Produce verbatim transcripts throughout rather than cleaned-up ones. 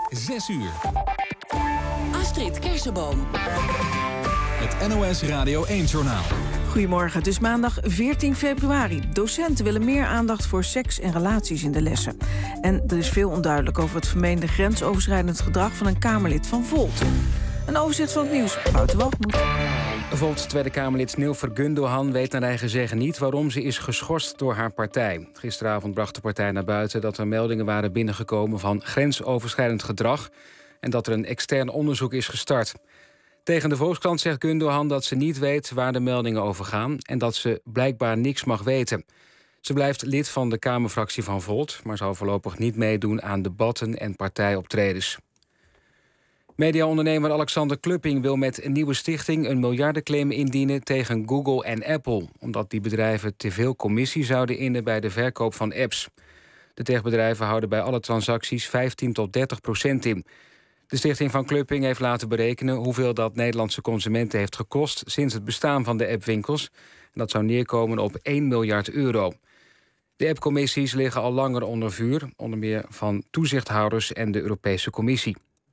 zes uur. Astrid Kersenboom. Het N O S Radio één-journaal. Goedemorgen, het is maandag veertien februari. Docenten willen meer aandacht voor seks en relaties in de lessen. En er is veel onduidelijk over het vermeende grensoverschrijdend gedrag van een Kamerlid van Volt. Een overzicht van het nieuws. Wouter Walgemoed. Volt Tweede Kamerlid Nilüfer Gundogan weet naar eigen zeggen niet waarom ze is geschorst door haar partij. Gisteravond bracht de partij naar buiten dat er meldingen waren binnengekomen van grensoverschrijdend gedrag en dat er een extern onderzoek is gestart. Tegen de Volkskrant zegt Gundogan dat ze niet weet waar de meldingen over gaan en dat ze blijkbaar niks mag weten. Ze blijft lid van de Kamerfractie van Volt, maar zal voorlopig niet meedoen aan debatten en partijoptredens. Mediaondernemer Alexander Klupping wil met een nieuwe stichting een miljardenclaim indienen tegen Google en Apple, omdat die bedrijven te veel commissie zouden innen bij de verkoop van apps. De techbedrijven houden bij alle transacties vijftien tot dertig procent in. De stichting van Klupping heeft laten berekenen hoeveel dat Nederlandse consumenten heeft gekost sinds het bestaan van de appwinkels. En dat zou neerkomen op één miljard euro. De appcommissies liggen al langer onder vuur, onder meer van toezichthouders en de Europese Commissie.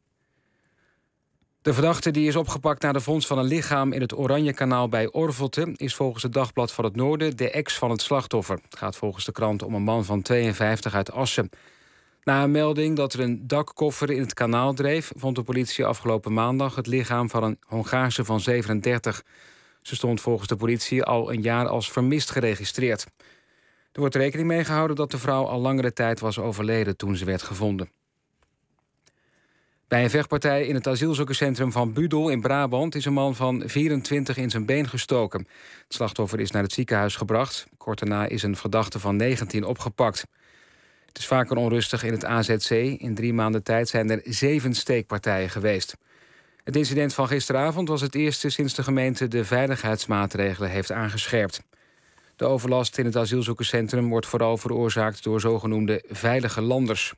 De verdachte die is opgepakt na de vondst van een lichaam in het Oranjekanaal bij Orvelte is volgens het Dagblad van het Noorden de ex van het slachtoffer. Het gaat volgens de krant om een man van tweeënvijftig uit Assen. Na een melding dat er een dakkoffer in het kanaal dreef, vond de politie afgelopen maandag het lichaam van een Hongaarse van zevenendertig. Ze stond volgens de politie al een jaar als vermist geregistreerd. Er wordt rekening mee gehouden dat de vrouw al langere tijd was overleden toen ze werd gevonden. Bij een vechtpartij in het asielzoekerscentrum van Budel in Brabant is een man van vierentwintig in zijn been gestoken. Het slachtoffer is naar het ziekenhuis gebracht. Kort daarna is een verdachte van negentien opgepakt. Het is vaker onrustig in het A Z C. In drie maanden tijd zijn er zeven steekpartijen geweest. Het incident van gisteravond was het eerste sinds de gemeente de veiligheidsmaatregelen heeft aangescherpt. De overlast in het asielzoekerscentrum wordt vooral veroorzaakt door zogenoemde veilige landers.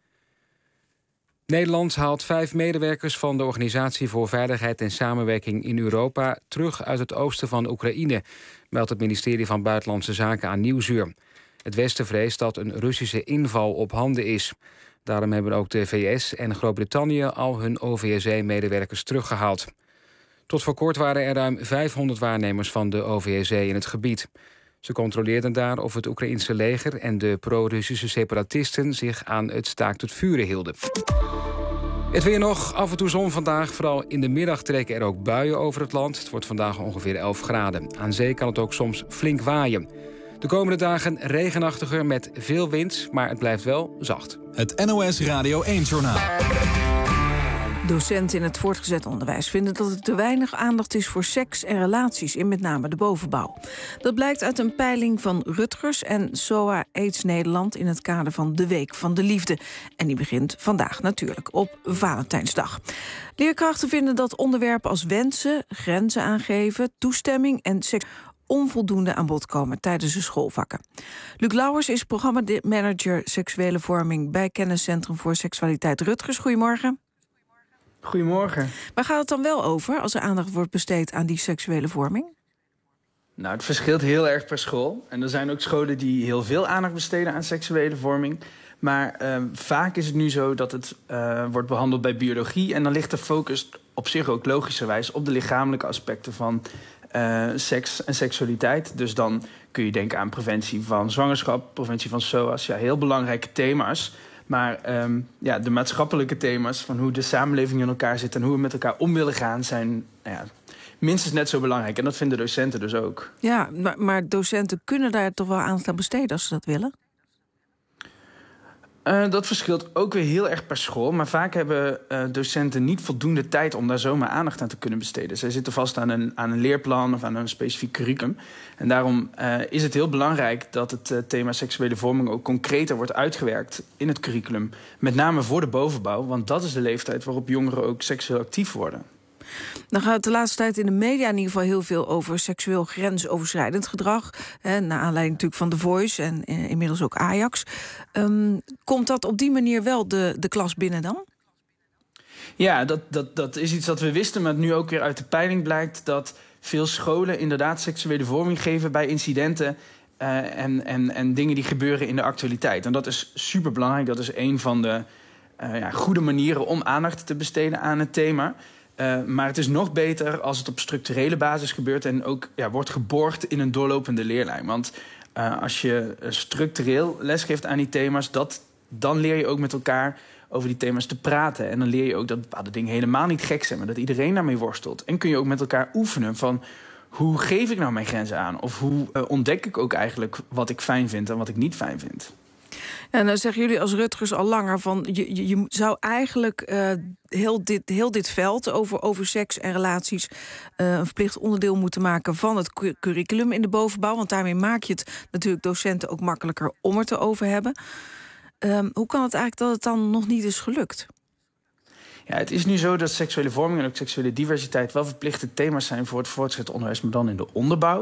Nederland haalt vijf medewerkers van de Organisatie voor Veiligheid en Samenwerking in Europa terug uit het oosten van Oekraïne, meldt het ministerie van Buitenlandse Zaken aan Nieuwsuur. Het Westen vreest dat een Russische inval op handen is. Daarom hebben ook de V S en Groot-Brittannië al hun O V S E-medewerkers teruggehaald. Tot voor kort waren er ruim vijfhonderd waarnemers van de O V S E in het gebied. Ze controleerden daar of het Oekraïense leger en de pro-Russische separatisten zich aan het staakt het vuren hielden. Het weer nog, af en toe zon vandaag. Vooral in de middag trekken er ook buien over het land. Het wordt vandaag ongeveer elf graden. Aan zee kan het ook soms flink waaien. De komende dagen regenachtiger met veel wind, maar het blijft wel zacht. Het N O S Radio één-journaal. Docenten in het voortgezet onderwijs vinden dat er te weinig aandacht is voor seks en relaties in met name de bovenbouw. Dat blijkt uit een peiling van Rutgers en S O A AIDS Nederland in het kader van de Week van de Liefde. En die begint vandaag natuurlijk op Valentijnsdag. Leerkrachten vinden dat onderwerpen als wensen, grenzen aangeven, toestemming en seks onvoldoende aan bod komen tijdens de schoolvakken. Luc Lauwers is programmamanager seksuele vorming bij Kenniscentrum voor Seksualiteit Rutgers. Goedemorgen. Goedemorgen. Waar gaat het dan wel over als er aandacht wordt besteed aan die seksuele vorming? Nou, het verschilt heel erg per school. En er zijn ook scholen die heel veel aandacht besteden aan seksuele vorming. Maar uh, vaak is het nu zo dat het uh, wordt behandeld bij biologie. En dan ligt de focus op zich ook logischerwijs op de lichamelijke aspecten van uh, seks en seksualiteit. Dus dan kun je denken aan preventie van zwangerschap, preventie van S O A's. Ja, heel belangrijke thema's. Maar um, ja, de maatschappelijke thema's van hoe de samenleving in elkaar zit en hoe we met elkaar om willen gaan zijn nou ja, minstens net zo belangrijk. En dat vinden docenten dus ook. Ja, maar, maar docenten kunnen daar toch wel aandacht aan besteden als ze dat willen? Uh, dat verschilt ook weer heel erg per school. Maar vaak hebben uh, docenten niet voldoende tijd om daar zomaar aandacht aan te kunnen besteden. Zij zitten vast aan een, aan een leerplan of aan een specifiek curriculum. En daarom uh, is het heel belangrijk dat het uh, thema seksuele vorming ook concreter wordt uitgewerkt in het curriculum. Met name voor de bovenbouw, want dat is de leeftijd waarop jongeren ook seksueel actief worden. Dan gaat het de laatste tijd in de media in ieder geval heel veel over seksueel grensoverschrijdend gedrag. Hè, naar aanleiding natuurlijk van The Voice en eh, inmiddels ook Ajax. Um, komt dat op die manier wel de, de klas binnen dan? Ja, dat, dat, dat is iets dat we wisten, maar nu ook weer uit de peiling blijkt dat veel scholen inderdaad seksuele vorming geven bij incidenten Uh, en, en, en dingen die gebeuren in de actualiteit. En dat is superbelangrijk. Dat is een van de uh, ja, goede manieren om aandacht te besteden aan het thema. Uh, maar het is nog beter als het op structurele basis gebeurt en ook ja, wordt geborgd in een doorlopende leerlijn. Want uh, als je structureel lesgeeft aan die thema's, dat, dan leer je ook met elkaar over die thema's te praten. En dan leer je ook dat bepaalde dingen helemaal niet gek zijn, maar dat iedereen daarmee worstelt. En kun je ook met elkaar oefenen van hoe geef ik nou mijn grenzen aan? Of hoe uh, ontdek ik ook eigenlijk wat ik fijn vind en wat ik niet fijn vind? En dan zeggen jullie als Rutgers al langer van je, je, je zou eigenlijk uh, heel, dit, heel dit veld over, over seks en relaties uh, een verplicht onderdeel moeten maken van het cu- curriculum in de bovenbouw. Want daarmee maak je het natuurlijk docenten ook makkelijker om het erover hebben. Um, hoe kan het eigenlijk dat het dan nog niet is gelukt? Ja, het is nu zo dat seksuele vorming en ook seksuele diversiteit wel verplichte thema's zijn voor het voortgezet onderwijs, maar dan in de onderbouw.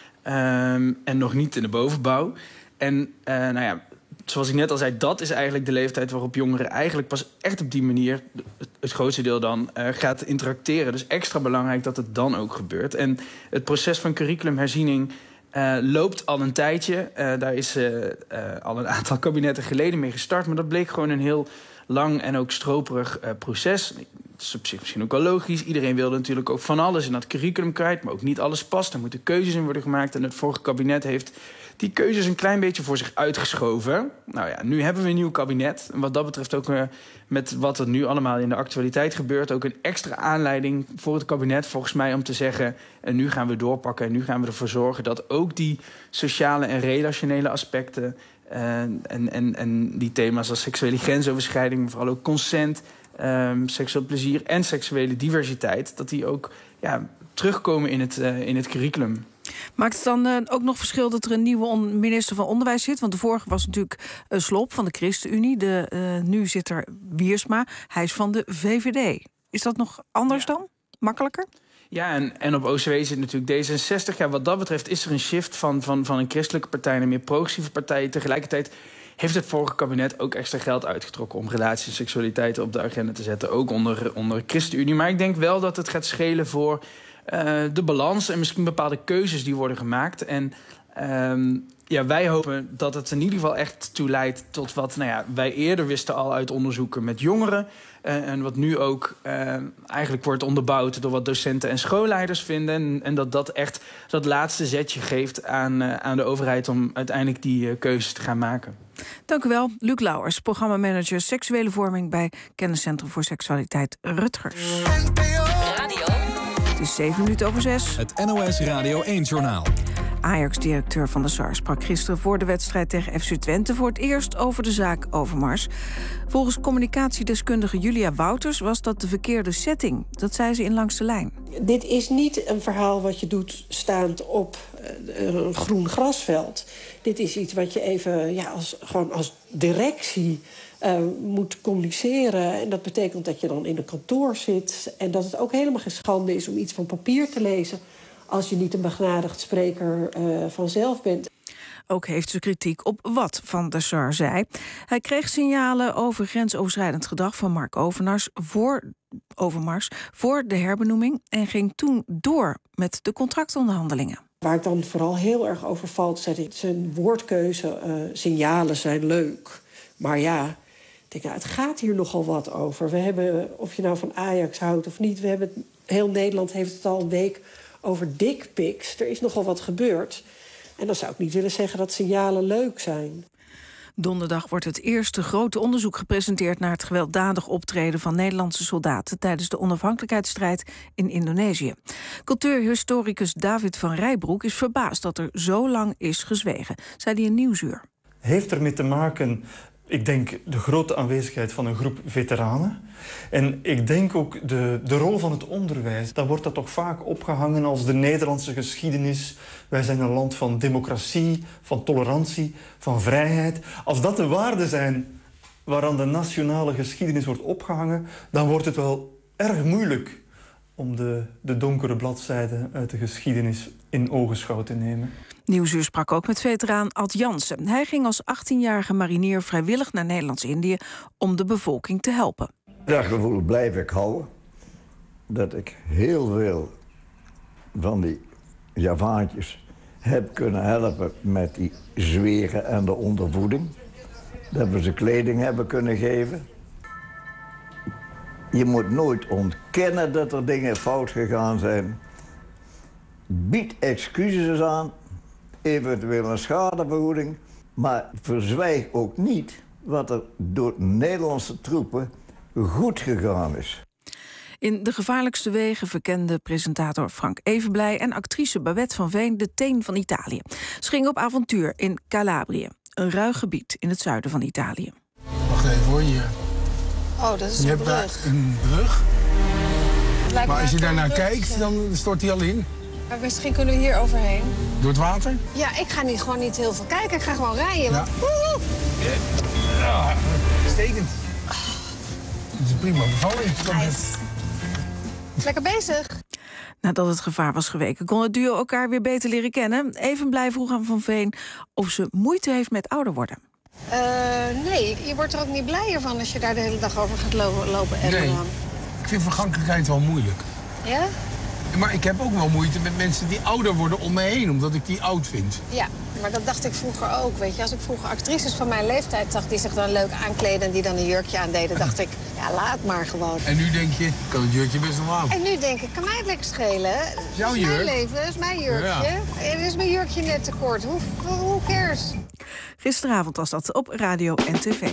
Um, en nog niet in de bovenbouw. En uh, nou ja, zoals ik net al zei, dat is eigenlijk de leeftijd waarop jongeren eigenlijk pas echt op die manier, het, het grootste deel dan, uh, gaat interacteren. Dus extra belangrijk dat het dan ook gebeurt. En het proces van curriculumherziening uh, loopt al een tijdje. Uh, daar is uh, uh, al een aantal kabinetten geleden mee gestart, maar dat bleek gewoon een heel lang en ook stroperig uh, proces. Dat is op zich misschien ook wel logisch. Iedereen wilde natuurlijk ook van alles in dat curriculum kwijt, maar ook niet alles past. Er moeten keuzes in worden gemaakt. En het vorige kabinet heeft die keuzes een klein beetje voor zich uitgeschoven. Nou ja, nu hebben we een nieuw kabinet. En wat dat betreft ook uh, met wat er nu allemaal in de actualiteit gebeurt, ook een extra aanleiding voor het kabinet volgens mij om te zeggen, en nu gaan we doorpakken en nu gaan we ervoor zorgen dat ook die sociale en relationele aspecten Uh, en, en, en die thema's als seksuele grensoverschrijding, maar vooral ook consent, um, seksueel plezier en seksuele diversiteit, dat die ook ja, terugkomen in het, uh, in het curriculum. Maakt het dan uh, ook nog verschil dat er een nieuwe on- minister van Onderwijs zit? Want de vorige was natuurlijk uh, Slop van de ChristenUnie. De, uh, nu zit er Wiersma. Hij is van de V V D. Is dat nog anders ja. dan? Makkelijker? Ja, en, en op O C W zit natuurlijk D zesenzestig. Ja, wat dat betreft is er een shift van, van, van een christelijke partij naar een meer progressieve partij. Tegelijkertijd heeft het vorige kabinet ook extra geld uitgetrokken om relaties en seksualiteit op de agenda te zetten. Ook onder, onder ChristenUnie. Maar ik denk wel dat het gaat schelen voor uh, de balans en misschien bepaalde keuzes die worden gemaakt. En um, ja, wij hopen dat het in ieder geval echt toe leidt tot wat nou ja, wij eerder wisten al uit onderzoeken met jongeren. Uh, en wat nu ook uh, eigenlijk wordt onderbouwd door wat docenten en schoolleiders vinden. En, en dat dat echt dat laatste zetje geeft aan, uh, aan de overheid om uiteindelijk die uh, keuzes te gaan maken. Dank u wel, Luc Lauwers, programmamanager seksuele vorming bij Kenniscentrum voor Seksualiteit Rutgers. Radio. Het is zeven minuten over zes. Het N O S Radio één-journaal. Ajax-directeur Van der Sar sprak gisteren voor de wedstrijd tegen F C Twente voor het eerst over de zaak Overmars. Volgens communicatiedeskundige Julia Wouters was dat de verkeerde setting. Dat zei ze in Langs de Lijn. Dit is niet een verhaal wat je doet staand op een groen grasveld. Dit is iets wat je even ja, als, gewoon als directie uh, moet communiceren. En dat betekent dat je dan in een kantoor zit. En dat het ook helemaal geen schande is om iets van papier te lezen als je niet een begnadigd spreker uh, vanzelf bent. Ook heeft ze kritiek op wat Van der Sar zei. Hij kreeg signalen over grensoverschrijdend gedrag van Mark Overmars voor, Overmars voor de herbenoeming en ging toen door met de contractonderhandelingen. Waar ik dan vooral heel erg over valt, zijn woordkeuze, uh, signalen zijn leuk. Maar ja, ik denk, nou, het gaat hier nogal wat over. We hebben, of je nou van Ajax houdt of niet, we hebben, heel Nederland heeft het al een week over dickpics. Er is nogal wat gebeurd. En dan zou ik niet willen zeggen dat signalen leuk zijn. Donderdag wordt het eerste grote onderzoek gepresenteerd naar het gewelddadig optreden van Nederlandse soldaten tijdens de onafhankelijkheidsstrijd in Indonesië. Cultuurhistoricus David van Rijbroek is verbaasd dat er zo lang is gezwegen, zei hij in Nieuwsuur. Heeft ermee te maken, ik denk, de grote aanwezigheid van een groep veteranen. En ik denk ook de, de rol van het onderwijs. Dan wordt dat toch vaak opgehangen als de Nederlandse geschiedenis. Wij zijn een land van democratie, van tolerantie, van vrijheid. Als dat de waarden zijn waaraan de nationale geschiedenis wordt opgehangen, dan wordt het wel erg moeilijk om de, de donkere bladzijden uit de geschiedenis in ogenschouw te nemen. Nieuwsuur sprak ook met veteraan Ad Jansen. Hij ging als achttienjarige marinier vrijwillig naar Nederlands-Indië om de bevolking te helpen. Dat gevoel blijf ik houden. Dat ik heel veel van die Javaantjes heb kunnen helpen met die zweren en de ondervoeding. Dat we ze kleding hebben kunnen geven. Je moet nooit ontkennen dat er dingen fout gegaan zijn. Bied excuses aan, eventueel een schadevergoeding, maar verzwijg ook niet wat er door Nederlandse troepen goed gegaan is. In De Gevaarlijkste Wegen verkende presentator Frank Evenblij en actrice Babette van Veen de teen van Italië. Ze gingen op avontuur in Calabrië, een ruig gebied in het zuiden van Italië. Wacht even hoor, hier. Oh, dat is je een hebt brug. daar een brug. Maar als je daarnaar kijkt, ja. dan stort die al in. Maar misschien kunnen we hier overheen. Door het water? Ja, ik ga niet, gewoon niet heel veel kijken. Ik ga gewoon rijden. Ja. Want... Woehoe! Ja, stekend. Dat is een prima bevalling. Nice. Lekker bezig. Nadat het gevaar was geweken, kon het duo elkaar weer beter leren kennen. Evenblij vroeg aan Van Veen of ze moeite heeft met ouder worden. Uh, nee, je wordt er ook niet blijer van als je daar de hele dag over gaat lo lopen en nee, dan. Ik vind vergankelijkheid wel moeilijk. Ja? Maar ik heb ook wel moeite met mensen die ouder worden om me heen, omdat ik die oud vind. Ja, maar dat dacht ik vroeger ook, weet je. Als ik vroeger actrices van mijn leeftijd zag die zich dan leuk aankleden en die dan een jurkje aandeden, dacht ik, ja, laat maar gewoon. En nu denk je, ik kan het jurkje best wel aan. En nu denk ik, kan mij het lekker schelen. Jouw Het is jurk? mijn leven, het is mijn jurkje. Ja. En is mijn jurkje net te kort. Hoe, hoe cares? Gisteravond was dat op radio en tv.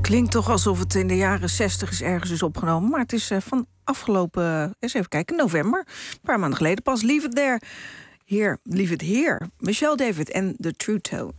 Klinkt toch alsof het in de jaren zestig is ergens is opgenomen. Maar het is uh, van afgelopen, uh, eens even kijken, november. Een paar maanden geleden pas. Leave it there. Hier, leave it here. Michelle David en The True Tones.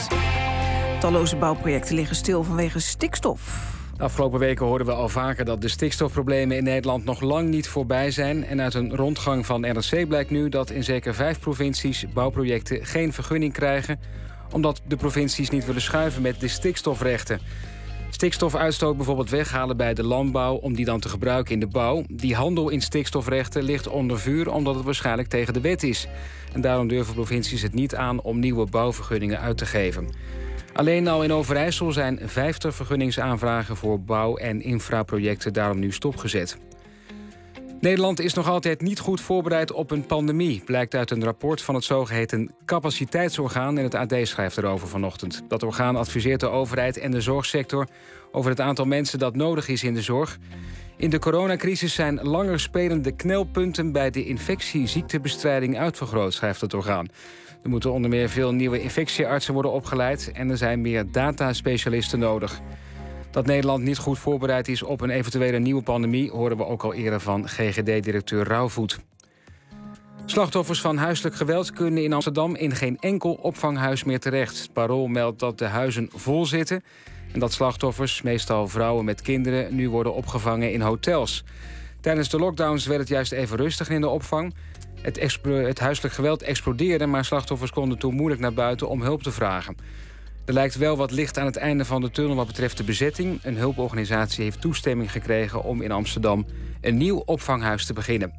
Talloze bouwprojecten liggen stil vanwege stikstof. De afgelopen weken hoorden we al vaker dat de stikstofproblemen in Nederland nog lang niet voorbij zijn. En uit een rondgang van R N C blijkt nu dat in zeker vijf provincies bouwprojecten geen vergunning krijgen, omdat de provincies niet willen schuiven met de stikstofrechten. Stikstofuitstoot bijvoorbeeld weghalen bij de landbouw om die dan te gebruiken in de bouw. Die handel in stikstofrechten ligt onder vuur omdat het waarschijnlijk tegen de wet is. En daarom durven provincies het niet aan om nieuwe bouwvergunningen uit te geven. Alleen al in Overijssel zijn vijftig vergunningsaanvragen voor bouw- en infraprojecten daarom nu stopgezet. Nederland is nog altijd niet goed voorbereid op een pandemie, blijkt uit een rapport van het zogeheten capaciteitsorgaan, en het A D schrijft erover vanochtend. Dat orgaan adviseert de overheid en de zorgsector over het aantal mensen dat nodig is in de zorg. In de coronacrisis zijn langer spelende knelpunten bij de infectieziektebestrijding uitvergroot, schrijft het orgaan. Er moeten onder meer veel nieuwe infectieartsen worden opgeleid en er zijn meer dataspecialisten nodig. Dat Nederland niet goed voorbereid is op een eventuele nieuwe pandemie hoorden we ook al eerder van G G D-directeur Rauwvoet. Slachtoffers van huiselijk geweld kunnen in Amsterdam in geen enkel opvanghuis meer terecht. Het Parool meldt dat de huizen vol zitten en dat slachtoffers, meestal vrouwen met kinderen, nu worden opgevangen in hotels. Tijdens de lockdowns werd het juist even rustiger in de opvang. Het, explo- het huiselijk geweld explodeerde, maar slachtoffers konden toen moeilijk naar buiten om hulp te vragen. Er lijkt wel wat licht aan het einde van de tunnel wat betreft de bezetting. Een hulporganisatie heeft toestemming gekregen om in Amsterdam een nieuw opvanghuis te beginnen.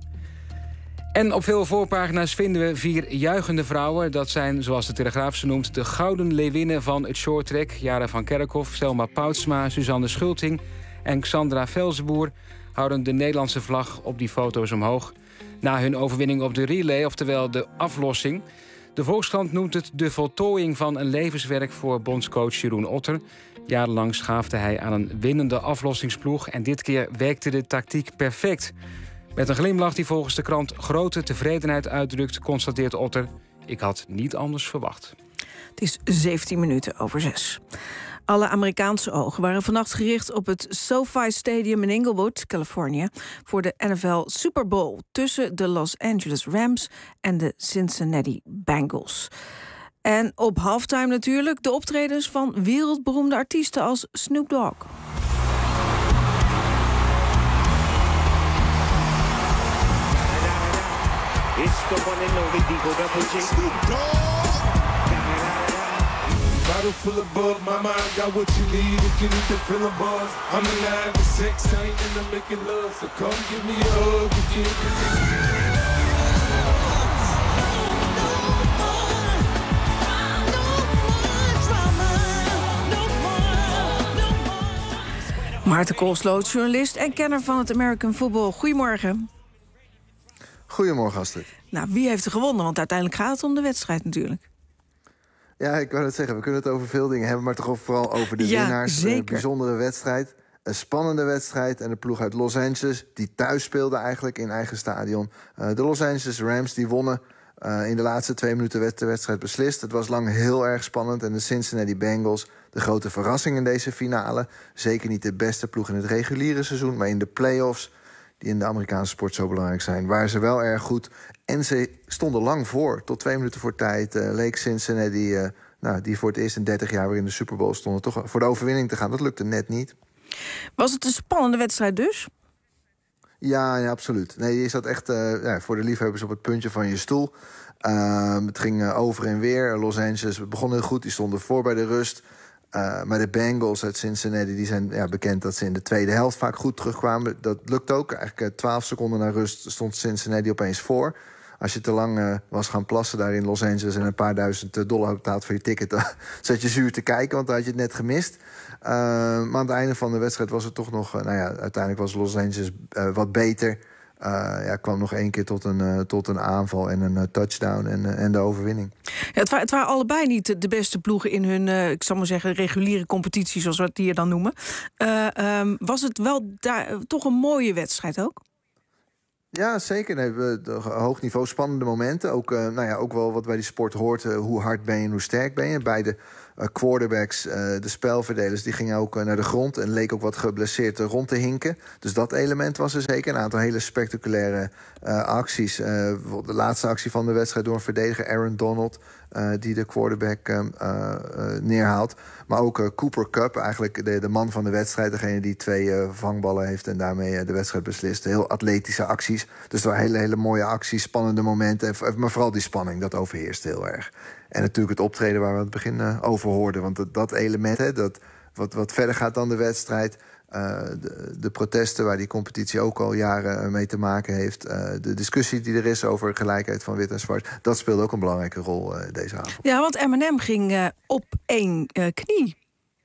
En op veel voorpagina's vinden we vier juichende vrouwen. Dat zijn, zoals de Telegraaf ze noemt, de gouden leeuwinnen van het shorttrack. Jara van Kerkhoff, Selma Poutsma, Suzanne Schulting en Xandra Velzenboer houden de Nederlandse vlag op die foto's omhoog na hun overwinning op de relay, oftewel de aflossing. De Volkskrant noemt het de voltooiing van een levenswerk voor bondscoach Jeroen Otter. Jarenlang schaafde hij aan een winnende aflossingsploeg en dit keer werkte de tactiek perfect. Met een glimlach die volgens de krant grote tevredenheid uitdrukt, constateert Otter: ik had niet anders verwacht. Het is zeventien minuten over zes. Alle Amerikaanse ogen waren vannacht gericht op het SoFi Stadium in Inglewood, Californië, voor de N F L Super Bowl tussen de Los Angeles Rams en de Cincinnati Bengals. En op halftime natuurlijk de optredens van wereldberoemde artiesten als Snoop Dogg. It's the one and only Digo Double G. Snoop Dogg. Bottle full of bug, my mind got what you need if you need to fill a buzz. I'm alive with sex, I ain't into making love, so come give me a hug if you Maarten Koolsloot, journalist en kenner van het American Football. Goedemorgen. Goedemorgen, Astrid. Nou, wie heeft er gewonnen? Want uiteindelijk gaat het om de wedstrijd natuurlijk. Ja, ik wou het zeggen, we kunnen het over veel dingen hebben, maar toch vooral over de ja, winnaars. Zeker. Een bijzondere wedstrijd, een spannende wedstrijd. En de ploeg uit Los Angeles, die thuis speelde eigenlijk in eigen stadion. Uh, de Los Angeles Rams, die wonnen uh, in de laatste twee minuten werd de wedstrijd beslist. Het was lang heel erg spannend. En de Cincinnati Bengals, de grote verrassing in deze finale. Zeker niet de beste ploeg in het reguliere seizoen, maar in de playoffs, die in de Amerikaanse sport zo belangrijk zijn, waren ze wel erg goed. En ze stonden lang voor. Tot twee minuten voor tijd uh, leek Cincinnati, uh, nou, die voor het eerst in dertig jaar weer in de Super Bowl stonden, toch voor de overwinning te gaan. Dat lukte net niet. Was het een spannende wedstrijd dus? Ja, ja, absoluut. Nee, je zat echt uh, ja, voor de liefhebbers op het puntje van je stoel. Uh, het ging uh, over en weer. Los Angeles begon heel goed. Die stonden voor bij de rust. Uh, maar de Bengals uit Cincinnati, die zijn ja, bekend dat ze in de tweede helft vaak goed terugkwamen. Dat lukt ook. Eigenlijk twaalf seconden na rust stond Cincinnati opeens voor. Als je te lang uh, was gaan plassen daar in Los Angeles en een paar duizend dollar betaald voor je ticket, dan zat je zuur te kijken, want dan had je het net gemist. Uh, maar aan het einde van de wedstrijd was het toch nog, uh, nou ja, uiteindelijk was Los Angeles uh, wat beter. Uh, ja, kwam nog één keer tot een, uh, tot een aanval en een uh, touchdown en, uh, en de overwinning. Ja, het, wa- het waren allebei niet de beste ploegen in hun, uh, ik zal maar zeggen, reguliere competitie, zoals we het hier dan noemen. Uh, um, was het wel daar, uh, toch een mooie wedstrijd ook? Ja, zeker. Nee, we, de, hoog niveau, spannende momenten. Ook, uh, nou ja, ook wel wat bij die sport hoort. Uh, hoe hard ben je en hoe sterk ben je. Beide Uh, quarterbacks, uh, de spelverdelers, die gingen ook uh, naar de grond... en leek ook wat geblesseerd uh, rond te hinken. Dus dat element was er zeker. Een aantal hele spectaculaire uh, acties. Uh, de laatste actie van de wedstrijd door een verdediger, Aaron Donald... Uh, die de quarterback uh, uh, neerhaalt. Maar ook uh, Cooper Kupp, eigenlijk de, de man van de wedstrijd... degene die twee uh, vangballen heeft en daarmee uh, de wedstrijd beslist. Heel atletische acties. Dus er waren hele, hele mooie acties, spannende momenten. Maar vooral die spanning, dat overheerst heel erg. En natuurlijk het optreden waar we aan het begin uh, over hoorden. Want dat, dat element, hè, dat, wat, wat verder gaat dan de wedstrijd... Uh, de, de protesten waar die competitie ook al jaren mee te maken heeft... Uh, de discussie die er is over gelijkheid van wit en zwart... dat speelde ook een belangrijke rol uh, deze avond. Ja, want M en M ging uh, op één uh, knie.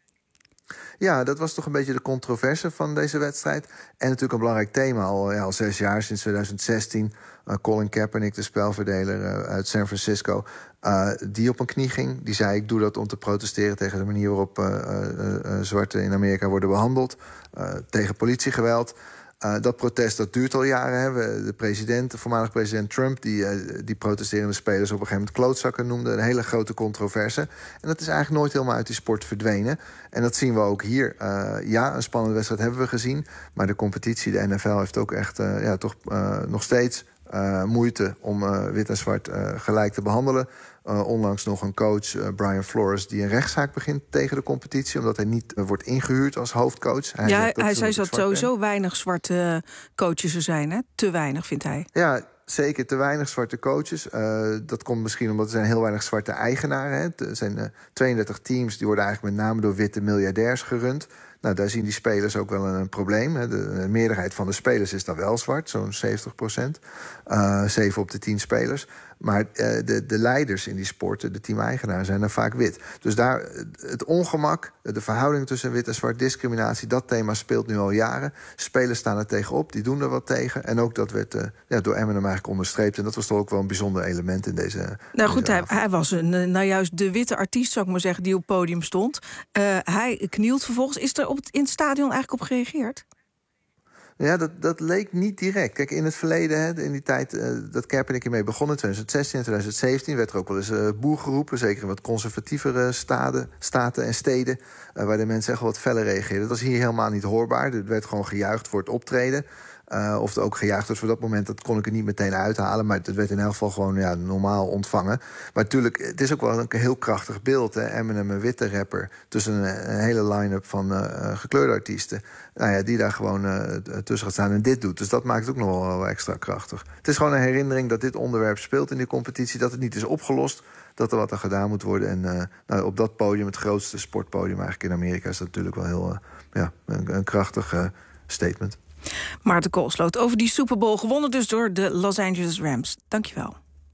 Ja, dat was toch een beetje de controverse van deze wedstrijd. En natuurlijk een belangrijk thema al, ja, al zes jaar, sinds twintig zestien... Uh, Colin Kaepernick, de spelverdeler uh, uit San Francisco... Uh, die op een knie ging. Die zei, ik doe dat om te protesteren tegen de manier waarop uh, uh, uh, zwarten in Amerika worden behandeld. Uh, tegen politiegeweld. Uh, dat protest dat duurt al jaren. Hè. We, de president, de voormalig president Trump... die, uh, die protesterende spelers op een gegeven moment klootzakken noemde. Een hele grote controverse. En dat is eigenlijk nooit helemaal uit die sport verdwenen. En dat zien we ook hier. Uh, ja, een spannende wedstrijd hebben we gezien. Maar de competitie, de N F L, heeft ook echt uh, ja, toch uh, nog steeds... Uh, moeite om uh, wit en zwart uh, gelijk te behandelen. Uh, onlangs nog een coach, uh, Brian Flores... die een rechtszaak begint tegen de competitie... omdat hij niet uh, wordt ingehuurd als hoofdcoach. Hij ja, zegt dat hij zei dat sowieso ben. weinig zwarte coaches er zijn. Hè? Te weinig, vindt hij. Ja, zeker te weinig zwarte coaches. Uh, dat komt misschien omdat er zijn heel weinig zwarte eigenaren. Hè. Er zijn uh, tweeëndertig teams, die worden eigenlijk met name door witte miljardairs gerund... Nou, daar zien die spelers ook wel een, een probleem. Hè. De, de meerderheid van de spelers is dan wel zwart, zo'n zeventig procent. Uh, zeven op de tien spelers. Maar uh, de, de leiders in die sporten, de team-eigenaren, zijn dan vaak wit. Dus daar het ongemak, de verhouding tussen wit en zwart, discriminatie... dat thema speelt nu al jaren. Spelers staan er tegenop, die doen er wat tegen. En ook dat werd uh, ja, door Eminem eigenlijk onderstreept. En dat was toch ook wel een bijzonder element in deze... Nou goed, hij, hij was een, nou juist de witte artiest, zou ik maar zeggen, die op het podium stond. Uh, hij knielt vervolgens. Is er op het, in het stadion eigenlijk op gereageerd? Ja, dat, dat leek niet direct. Kijk, in het verleden, hè, in die tijd uh, dat Kaepernick ermee begon... in twintig zestien en twintig zeventien werd er ook wel eens uh, boer geroepen... zeker in wat conservatievere staten, staten en steden... Uh, waar de mensen echt wel wat feller reageerden. Dat was hier helemaal niet hoorbaar. Er werd gewoon gejuicht voor het optreden. Uh, of er ook gejuicht werd voor dat moment, dat kon ik er niet meteen uithalen... maar het werd in elk geval gewoon ja, normaal ontvangen. Maar natuurlijk, het is ook wel een heel krachtig beeld. Hè? Eminem, een witte rapper, tussen een, een hele line-up van uh, gekleurde artiesten... Nou ja, die daar gewoon uh, tussen gaat staan en dit doet. Dus dat maakt het ook nog wel, wel extra krachtig. Het is gewoon een herinnering dat dit onderwerp speelt in die competitie... dat het niet is opgelost, dat er wat aan gedaan moet worden. En uh, nou, op dat podium, het grootste sportpodium eigenlijk in Amerika... is dat natuurlijk wel heel uh, ja, een, een krachtig uh, statement. Maarten Koolsloot over die Super Bowl, gewonnen dus door de Los Angeles Rams. Dankjewel.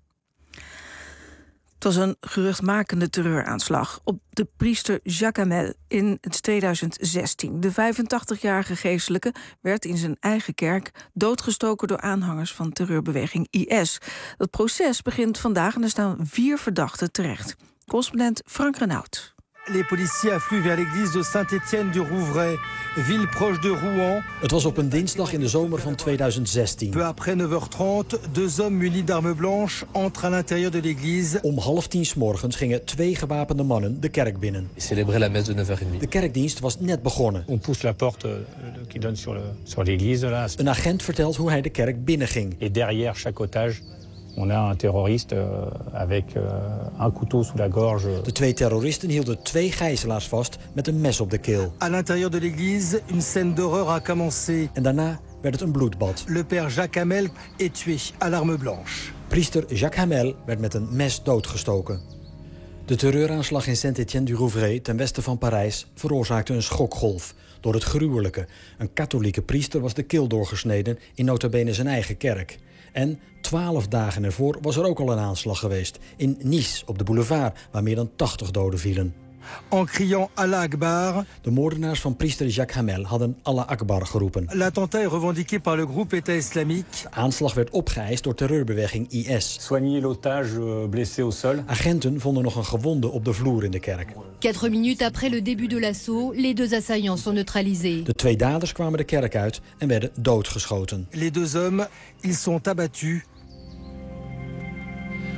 Het was een geruchtmakende terreuraanslag op de priester Jacques Hamel in tweeduizend zestien. De vijfentachtigjarige geestelijke werd in zijn eigen kerk doodgestoken door aanhangers van terreurbeweging I S. Dat proces begint vandaag en er staan vier verdachten terecht. Correspondent Frank Renaud. Les policiers affluent vers l'église de Saint-Étienne-du-Rouvray, ville proche de Rouen. Het was op een dinsdag in de zomer van tweeduizend zestien. Peu après neuf heures trente, deux hommes munis d'armes blanches entrent à l'intérieur de l'église. Om half tien 's morgens gingen twee gewapende mannen de kerk binnen. Célébrer la messe de neuf heures trente. De kerkdienst was net begonnen. On pousse la porte qui donne sur le sur l'église là. Een agent vertelt hoe hij de kerk binnenging. Et derrière chaque otage, on a un terroriste euh, avec euh, un couteau sous la gorge. De twee terroristen hielden twee gijzelaars vast met een mes op de keel. À l'intérieur de l'église, une scène d'horreur a commencé. En daarna werd het een bloedbad. Le père Jacques Hamel est tué à l'arme blanche. Priester Jacques Hamel werd met een mes doodgestoken. De terreuraanslag in Saint-Étienne-du-Rouvray ten westen van Parijs veroorzaakte een schokgolf. Door het gruwelijke. Een katholieke priester was de keel doorgesneden in nota bene zijn eigen kerk. En twaalf dagen ervoor was er ook al een aanslag geweest. In Nice, op de boulevard, waar meer dan tachtig doden vielen. En criant Allah Akbar. De moordenaars van priester Jacques Hamel hadden Allah Akbar geroepen. L'attentat est revendiqué par le groupe État islamique. De aanslag werd opgeëist door terreurbeweging I S. Soigner l'otage blessé au sol. Agenten vonden nog een gewonde op de vloer in de kerk. Quatre minutes après le début de l'assaut, les deux assaillants sont neutralisés. De twee daders kwamen de kerk uit en werden doodgeschoten. Les deux hommes, ils sont abattus.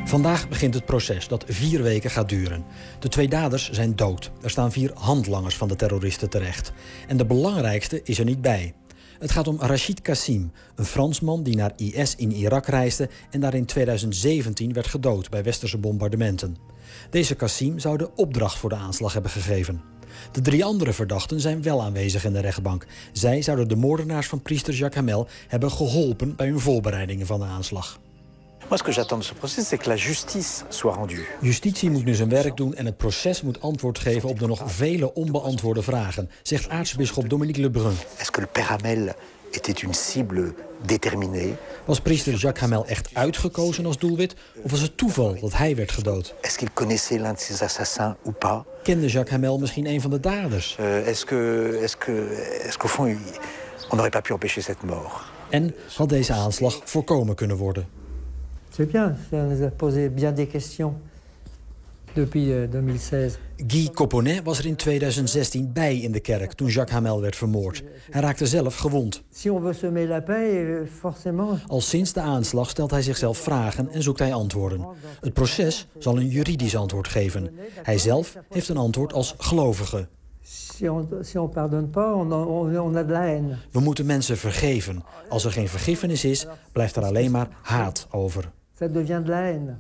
Vandaag begint het proces dat vier weken gaat duren. De twee daders zijn dood. Er staan vier handlangers van de terroristen terecht. En de belangrijkste is er niet bij. Het gaat om Rachid Kassim, een Fransman die naar I S in Irak reisde en daar in tweeduizend zeventien werd gedood bij westerse bombardementen. Deze Kassim zou de opdracht voor de aanslag hebben gegeven. De drie andere verdachten zijn wel aanwezig in de rechtbank. Zij zouden de moordenaars van priester Jacques Hamel hebben geholpen bij hun voorbereidingen van de aanslag. Moi, ce que j'attends de ce proces, c'est que la justice soit rendue. Justitie moet nu zijn werk doen en het proces moet antwoord geven op de nog vele onbeantwoorde vragen, zegt aartsbisschop Dominique Lebrun. Est-ce que le père Hamel était une cible déterminée? Was priester Jacques Hamel echt uitgekozen als doelwit, of was het toeval dat hij werd gedood? Est-ce qu'il connaissait l'un de ses assassins ou pas? Kende Jacques Hamel misschien een van de daders? Uh, est-ce que, est-ce que, est-ce qu'au fond, on n'aurait pas pu empêcher cette mort? En had deze aanslag voorkomen kunnen worden? C'est bien, ça nous a posé bien des questions depuis deux mille seize. Guy Coponnet was er in tweeduizend zestien bij in de kerk toen Jacques Hamel werd vermoord. Hij raakte zelf gewond. Si on veut semer la paix, forcément. Al sinds de aanslag stelt hij zichzelf vragen en zoekt hij antwoorden. Het proces zal een juridisch antwoord geven. Hij zelf heeft een antwoord als gelovige. Si on, si on pardonne pas, on, on, on a de la haine. We moeten mensen vergeven. Als er geen vergiffenis is, blijft er alleen maar haat over. Ça devient de la haine.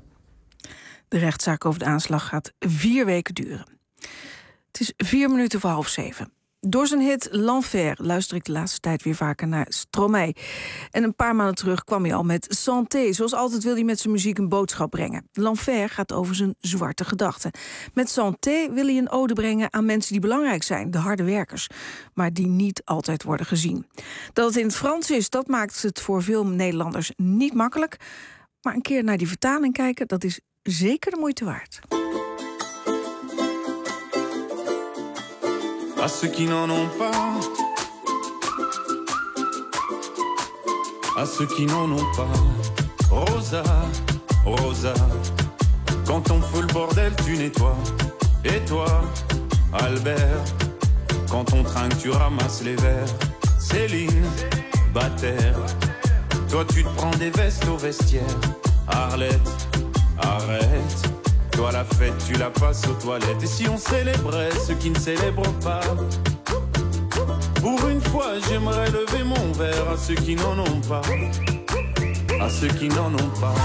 De rechtszaak over de aanslag gaat vier weken duren. Het is vier minuten voor half zeven. Door zijn hit L'Enfer luister ik de laatste tijd weer vaker naar Stromae. En een paar maanden terug kwam hij al met Santé. Zoals altijd wil hij met zijn muziek een boodschap brengen. L'Enfer gaat over zijn zwarte gedachten. Met Santé wil hij een ode brengen aan mensen die belangrijk zijn, de harde werkers, maar die niet altijd worden gezien. Dat het in het Frans is, dat maakt het voor veel Nederlanders niet makkelijk. Maar een keer naar die vertaling kijken, dat is zeker de moeite waard. À ceux qui n'en ont pas, à ceux qui n'en ont pas, Rosa, Rosa, quand on fout le bordel tu nettoies, et toi, Albert, quand on trinque tu ramasses les verres, Céline, Bataire, toi tu te prends des vestes au vestiaire, Arlette, arrête. Toi la fête, tu la passes aux toilettes. Et si on célébrait ceux qui ne célèbrent pas? Pour une fois, j'aimerais lever mon verre à ceux qui n'en ont pas. À ceux qui n'en ont pas.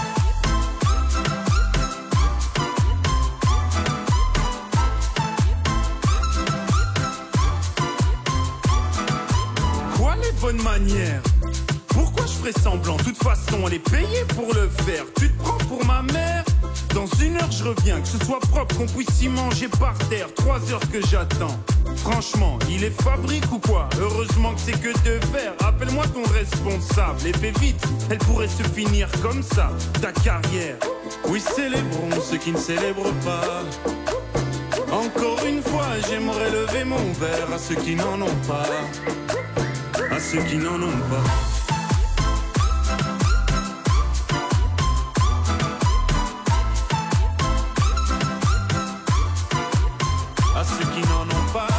Quoi les bonnes manières? Pourquoi je ferais semblant? De toute façon, elle est payée pour le faire. Tu te prends pour ma mère? Dans une heure je reviens, que ce soit propre, qu'on puisse y manger par terre. Trois heures que j'attends. Franchement, il est fabrique ou quoi? Heureusement que c'est que de verre. Appelle-moi ton responsable et fais vite. Elle pourrait se finir comme ça, ta carrière. Oui, célébrons ceux qui ne célèbrent pas. Encore une fois, j'aimerais lever mon verre à ceux qui n'en ont pas. À ceux qui n'en ont pas. À ceux qui n'en ont pas.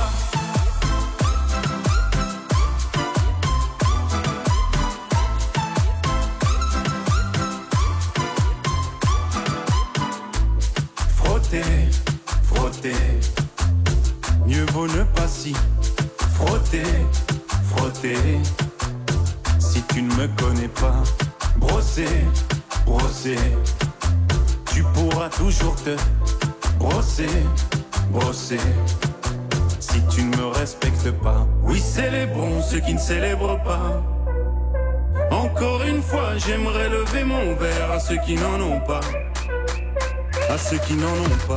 Frotter, frotter, mieux vaut ne pas si. Frotter, frotter, si tu ne me connais pas. Brosser, brosser, tu pourras toujours te brosser. Brosser, si tu ne me respectes pas. Oui, célébrons ceux qui ne célèbrent pas. Encore une fois, j'aimerais lever mon verre à ceux qui n'en ont pas. À ceux qui n'en ont pas.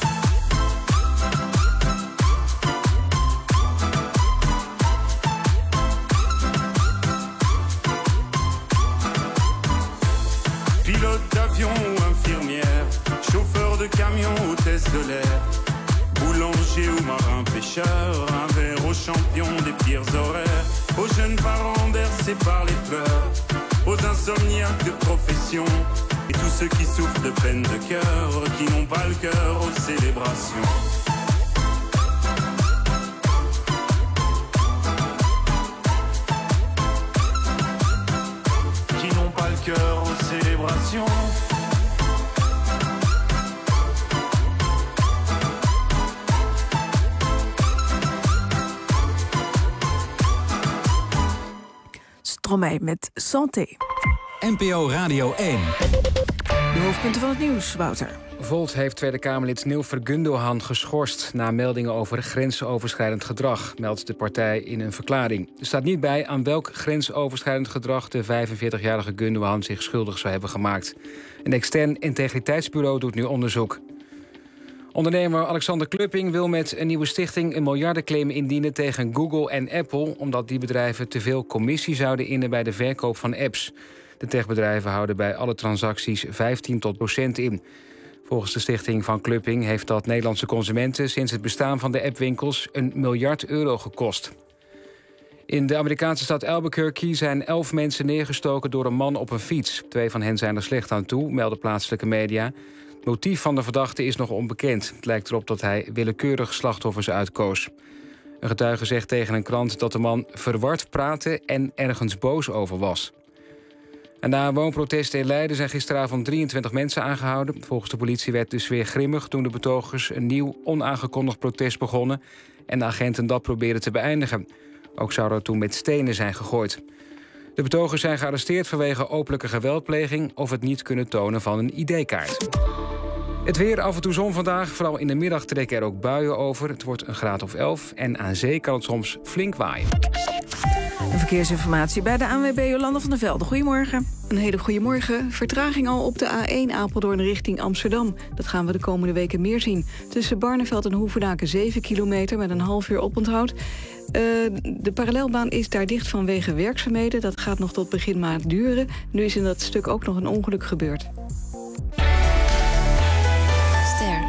Pilote d'avion ou infirmière, chauffeur de camion, hôtesse de l'air, boulanger ou marin pêcheur, un verre aux champions des pires horaires, aux jeunes parents bercés par les pleurs, aux insomniaques de profession, et tous ceux qui souffrent de peine de cœur, qui n'ont pas le cœur aux célébrations. Qui n'ont pas le cœur aux célébrations. Stromae met Santé. N P O Radio één. De hoofdpunten van het nieuws, Wouter. Volt heeft Tweede Kamerlid Nilfer Gundogan geschorst na meldingen over grensoverschrijdend gedrag, meldt de partij in een verklaring. Er staat niet bij aan welk grensoverschrijdend gedrag de vijfenveertigjarige Gundogan zich schuldig zou hebben gemaakt. Een extern integriteitsbureau doet nu onderzoek. Ondernemer Alexander Klupping wil met een nieuwe stichting een miljardenclaim indienen tegen Google en Apple, omdat die bedrijven te veel commissie zouden innen bij de verkoop van apps. De techbedrijven houden bij alle transacties vijftien tot procent in. Volgens de stichting van Klupping heeft dat Nederlandse consumenten sinds het bestaan van de appwinkels een miljard euro gekost. In de Amerikaanse stad Albuquerque zijn elf mensen neergestoken door een man op een fiets. Twee van hen zijn er slecht aan toe, melden plaatselijke media. Het motief van de verdachte is nog onbekend. Het lijkt erop dat hij willekeurig slachtoffers uitkoos. Een getuige zegt tegen een krant dat de man verward praatte en ergens boos over was. En na een woonprotest in Leiden zijn gisteravond drieëntwintig mensen aangehouden. Volgens de politie werd de sfeer grimmig toen de betogers een nieuw onaangekondigd protest begonnen en de agenten dat probeerden te beëindigen. Ook zou er toen met stenen zijn gegooid. De betogers zijn gearresteerd vanwege openlijke geweldpleging of het niet kunnen tonen van een I D-kaart. Het weer, af en toe zon vandaag. Vooral in de middag trekken er ook buien over. Het wordt een graad of elf en aan zee kan het soms flink waaien. En verkeersinformatie bij de A N W B Jolanda van der Velde. Goedemorgen. Een hele goede morgen. Vertraging al op de A één Apeldoorn richting Amsterdam. Dat gaan we de komende weken meer zien. Tussen Barneveld en Hoevendaken zeven kilometer met een half uur oponthoud. Uh, de parallelbaan is daar dicht vanwege werkzaamheden. Dat gaat nog tot begin maart duren. Nu is in dat stuk ook nog een ongeluk gebeurd. Ster.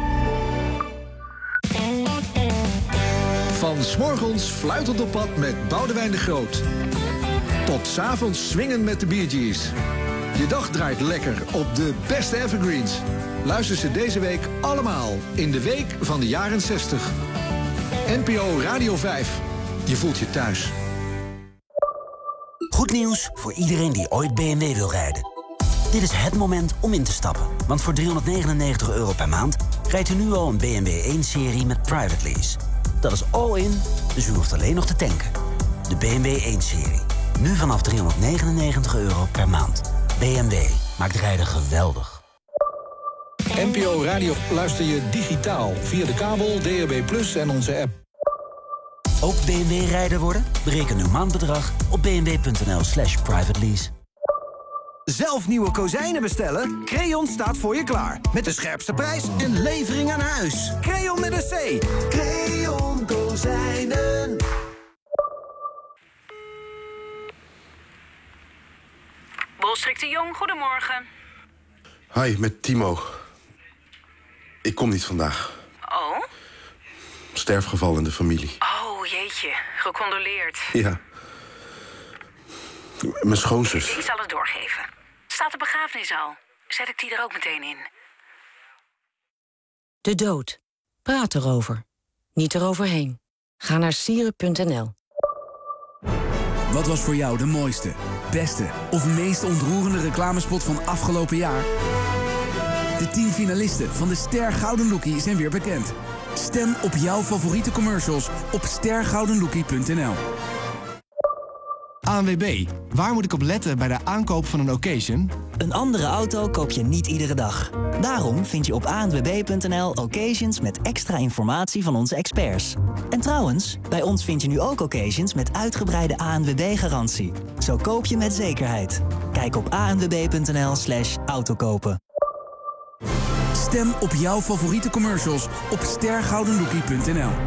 Van 's morgens fluitend op pad met Boudewijn de Groot. Tot 's avonds swingen met de Bee Gees. Je dag draait lekker op de beste evergreens. Luister ze deze week allemaal in de week van de jaren zestig. N P O Radio vijf. Je voelt je thuis. Goed nieuws voor iedereen die ooit B M W wil rijden. Dit is het moment om in te stappen. Want voor driehonderdnegenennegentig euro per maand rijdt u nu al een B M W één-serie met private lease. Dat is all in, dus u hoeft alleen nog te tanken. De B M W één-serie. Nu vanaf driehonderdnegenennegentig euro per maand. B M W maakt rijden geweldig. N P O Radio luister je digitaal via de kabel, D A B plus en onze app. Ook B M W-rijder worden? Bereken uw maandbedrag op bmw.nl slash private lease. Zelf nieuwe kozijnen bestellen? Creon staat voor je klaar. Met de scherpste prijs en levering aan huis. Creon met een C. Creon Kozijnen. Bolstrik de Jong, goedemorgen. Hi, met Timo. Ik kom niet vandaag. Oh? Sterfgeval in de familie. Oh, jeetje. Gecondoleerd. Ja. Mijn schoonzus. Ik zal het doorgeven. Staat de begrafenis al? Zet ik die er ook meteen in. De dood. Praat erover. Niet eroverheen. Ga naar sieren punt n l. Wat was voor jou de mooiste, beste of meest ontroerende reclamespot van afgelopen jaar? De tien finalisten van de Ster Gouden Lookie zijn weer bekend. Stem op jouw favoriete commercials op ster gouden lookie punt n l. A N W B, waar moet ik op letten bij de aankoop van een occasion? Een andere auto koop je niet iedere dag. Daarom vind je op a n w b punt n l occasions met extra informatie van onze experts. En trouwens, bij ons vind je nu ook occasions met uitgebreide A N W B-garantie. Zo koop je met zekerheid. Kijk op a n w b punt n l slash autokopen. Stem op jouw favoriete commercials op ster gouden lookie punt n l.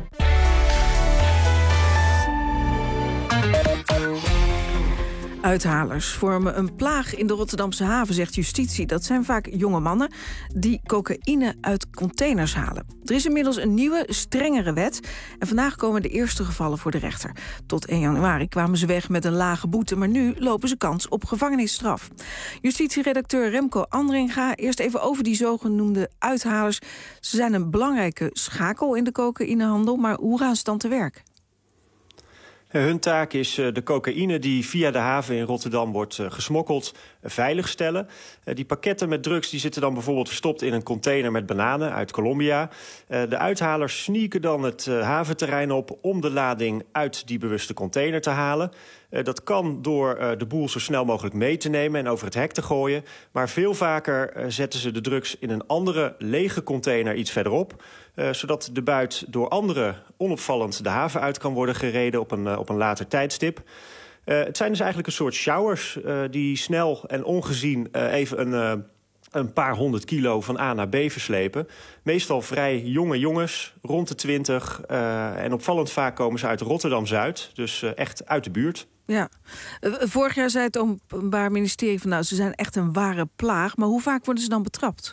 Uithalers vormen een plaag in de Rotterdamse haven, zegt justitie. Dat zijn vaak jonge mannen die cocaïne uit containers halen. Er is inmiddels een nieuwe, strengere wet. En vandaag komen de eerste gevallen voor de rechter. Tot één januari kwamen ze weg met een lage boete, maar nu lopen ze kans op gevangenisstraf. Justitieredacteur Remco Andringa, eerst even over die zogenoemde uithalers. Ze zijn een belangrijke schakel in de cocaïnehandel, maar hoe gaan ze dan te werk? Hun taak is de cocaïne die via de haven in Rotterdam wordt gesmokkeld veiligstellen. Die pakketten met drugs die zitten dan bijvoorbeeld verstopt in een container met bananen uit Colombia. De uithalers sneaken dan het haventerrein op om de lading uit die bewuste container te halen. Uh, dat kan door uh, de boel zo snel mogelijk mee te nemen en over het hek te gooien. Maar veel vaker uh, zetten ze de drugs in een andere lege container iets verderop. Uh, zodat de buit door anderen onopvallend de haven uit kan worden gereden op een, uh, op een later tijdstip. Uh, het zijn dus eigenlijk een soort showers uh, die snel en ongezien uh, even een... Uh, een paar honderd kilo van A naar B verslepen. Meestal vrij jonge jongens, rond de twintig. Uh, en opvallend vaak komen ze uit Rotterdam-Zuid. Dus uh, echt uit de buurt. Ja. Uh, vorig jaar zei het Openbaar Ministerie van... nou, ze zijn echt een ware plaag. Maar hoe vaak worden ze dan betrapt?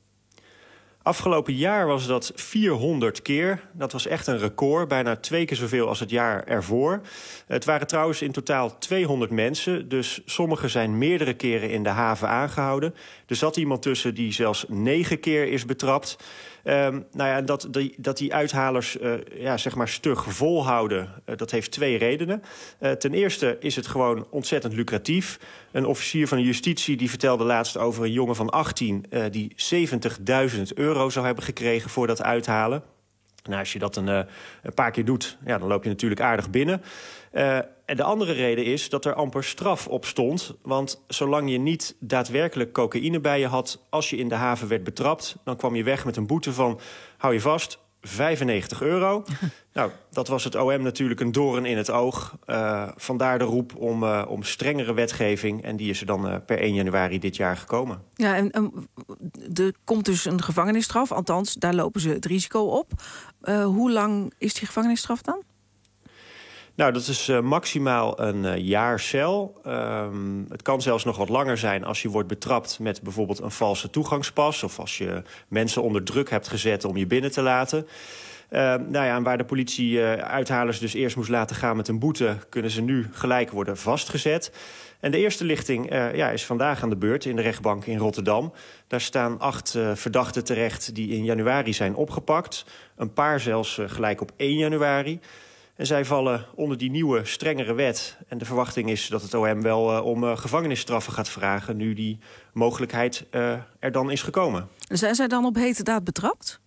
Afgelopen jaar was dat vierhonderd keer. Dat was echt een record, bijna twee keer zoveel als het jaar ervoor. Het waren trouwens in totaal tweehonderd mensen. Dus sommigen zijn meerdere keren in de haven aangehouden. Er zat iemand tussen die zelfs negen keer is betrapt. Um, nou ja, dat, die, dat die uithalers uh, ja, zeg maar stug volhouden, uh, dat heeft twee redenen. Uh, ten eerste is het gewoon ontzettend lucratief. Een officier van de justitie die vertelde laatst over een jongen van achttien... Uh, die zeventigduizend euro zou hebben gekregen voor dat uithalen. Nou, als je dat een, uh, een paar keer doet, ja, dan loop je natuurlijk aardig binnen. Uh, en de andere reden is dat er amper straf op stond. Want zolang je niet daadwerkelijk cocaïne bij je had... als je in de haven werd betrapt, dan kwam je weg met een boete van... hou je vast, vijfennegentig euro. Nou, dat was het O M natuurlijk een doorn in het oog. Uh, vandaar de roep om, uh, om strengere wetgeving. En die is er dan uh, per één januari dit jaar gekomen. Ja, en um, er komt dus een gevangenisstraf. Althans, daar lopen ze het risico op. Uh, hoe lang is die gevangenisstraf dan? Nou, dat is uh, maximaal een uh, jaar cel. Um, het kan zelfs nog wat langer zijn als je wordt betrapt met bijvoorbeeld een valse toegangspas... of als je mensen onder druk hebt gezet om je binnen te laten. Uh, nou ja, en waar de politie uh, uithalers dus eerst moest laten gaan met een boete... kunnen ze nu gelijk worden vastgezet. En de eerste lichting uh, ja, is vandaag aan de beurt in de rechtbank in Rotterdam. Daar staan acht uh, verdachten terecht die in januari zijn opgepakt. Een paar zelfs uh, gelijk op één januari... En zij vallen onder die nieuwe, strengere wet. En de verwachting is dat het O M wel uh, om uh, gevangenisstraffen gaat vragen... nu die mogelijkheid uh, er dan is gekomen. Zijn zij dan op hete daad betrapt?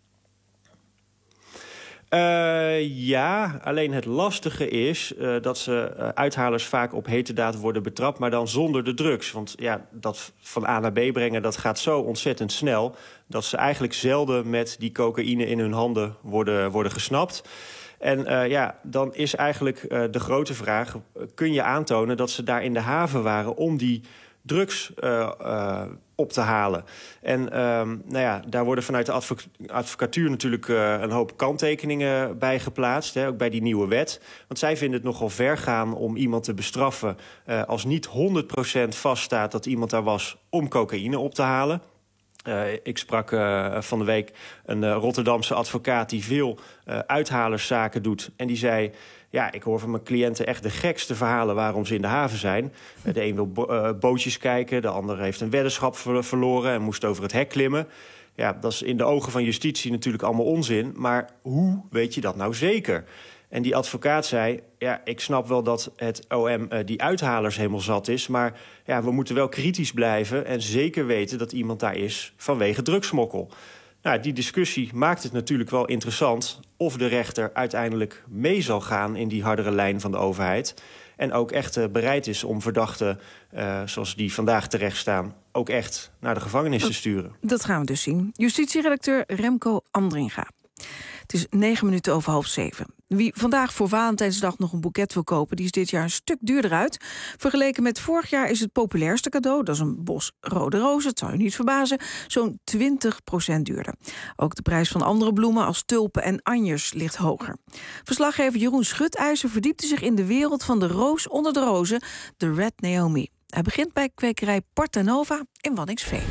Uh, ja, alleen het lastige is uh, dat ze uh, uithalers vaak op hete daad worden betrapt... maar dan zonder de drugs. Want ja, dat van A naar B brengen, dat gaat zo ontzettend snel... dat ze eigenlijk zelden met die cocaïne in hun handen worden, worden gesnapt... En uh, ja, dan is eigenlijk uh, de grote vraag... kun je aantonen dat ze daar in de haven waren om die drugs uh, uh, op te halen? En uh, nou ja, daar worden vanuit de advoc advocatuur natuurlijk uh, een hoop kanttekeningen bij geplaatst. Hè, ook bij die nieuwe wet. Want zij vinden het nogal ver gaan om iemand te bestraffen... Uh, als niet honderd procent vaststaat dat iemand daar was om cocaïne op te halen... Uh, ik sprak uh, van de week een uh, Rotterdamse advocaat die veel uh, uithalerszaken doet. En die zei, ja, ik hoor van mijn cliënten echt de gekste verhalen waarom ze in de haven zijn. Uh, de een wil bo uh, bootjes kijken, de ander heeft een weddenschap ver verloren en moest over het hek klimmen. Ja, dat is in de ogen van justitie natuurlijk allemaal onzin. Maar hoe weet je dat nou zeker? En die advocaat zei, ja, ik snap wel dat het O M uh, die uithalers helemaal zat is... maar ja, we moeten wel kritisch blijven en zeker weten dat iemand daar is vanwege drugsmokkel. Nou, die discussie maakt het natuurlijk wel interessant... of de rechter uiteindelijk mee zal gaan in die hardere lijn van de overheid... en ook echt uh, bereid is om verdachten, uh, zoals die vandaag terecht staan... ook echt naar de gevangenis te sturen. Dat gaan we dus zien. Justitieredacteur Remco Andringa. Het is negen minuten over half zeven. Wie vandaag voor Valentijnsdag nog een boeket wil kopen... die is dit jaar een stuk duurder uit. Vergeleken met vorig jaar is het populairste cadeau... dat is een bos rode rozen, het zou u niet verbazen... zo'n twintig procent duurder. Ook de prijs van andere bloemen als tulpen en anjers ligt hoger. Verslaggever Jeroen Schutijzer verdiepte zich in de wereld... van de roos onder de rozen, de Red Naomi. Hij begint bij kwekerij Partenova in Waddinxveen.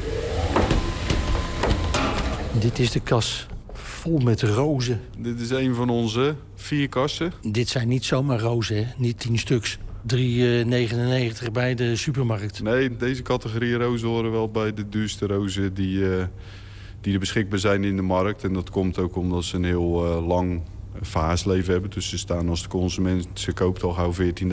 Dit is de kas... vol met rozen. Dit is een van onze vier kassen. Dit zijn niet zomaar rozen, hè? Niet tien stuks. drie negenennegentig bij de supermarkt. Nee, deze categorie rozen horen wel bij de duurste rozen die, uh, die er beschikbaar zijn in de markt. En dat komt ook omdat ze een heel uh, lang vaasleven hebben. Dus ze staan als de consument, ze koopt al gauw veertien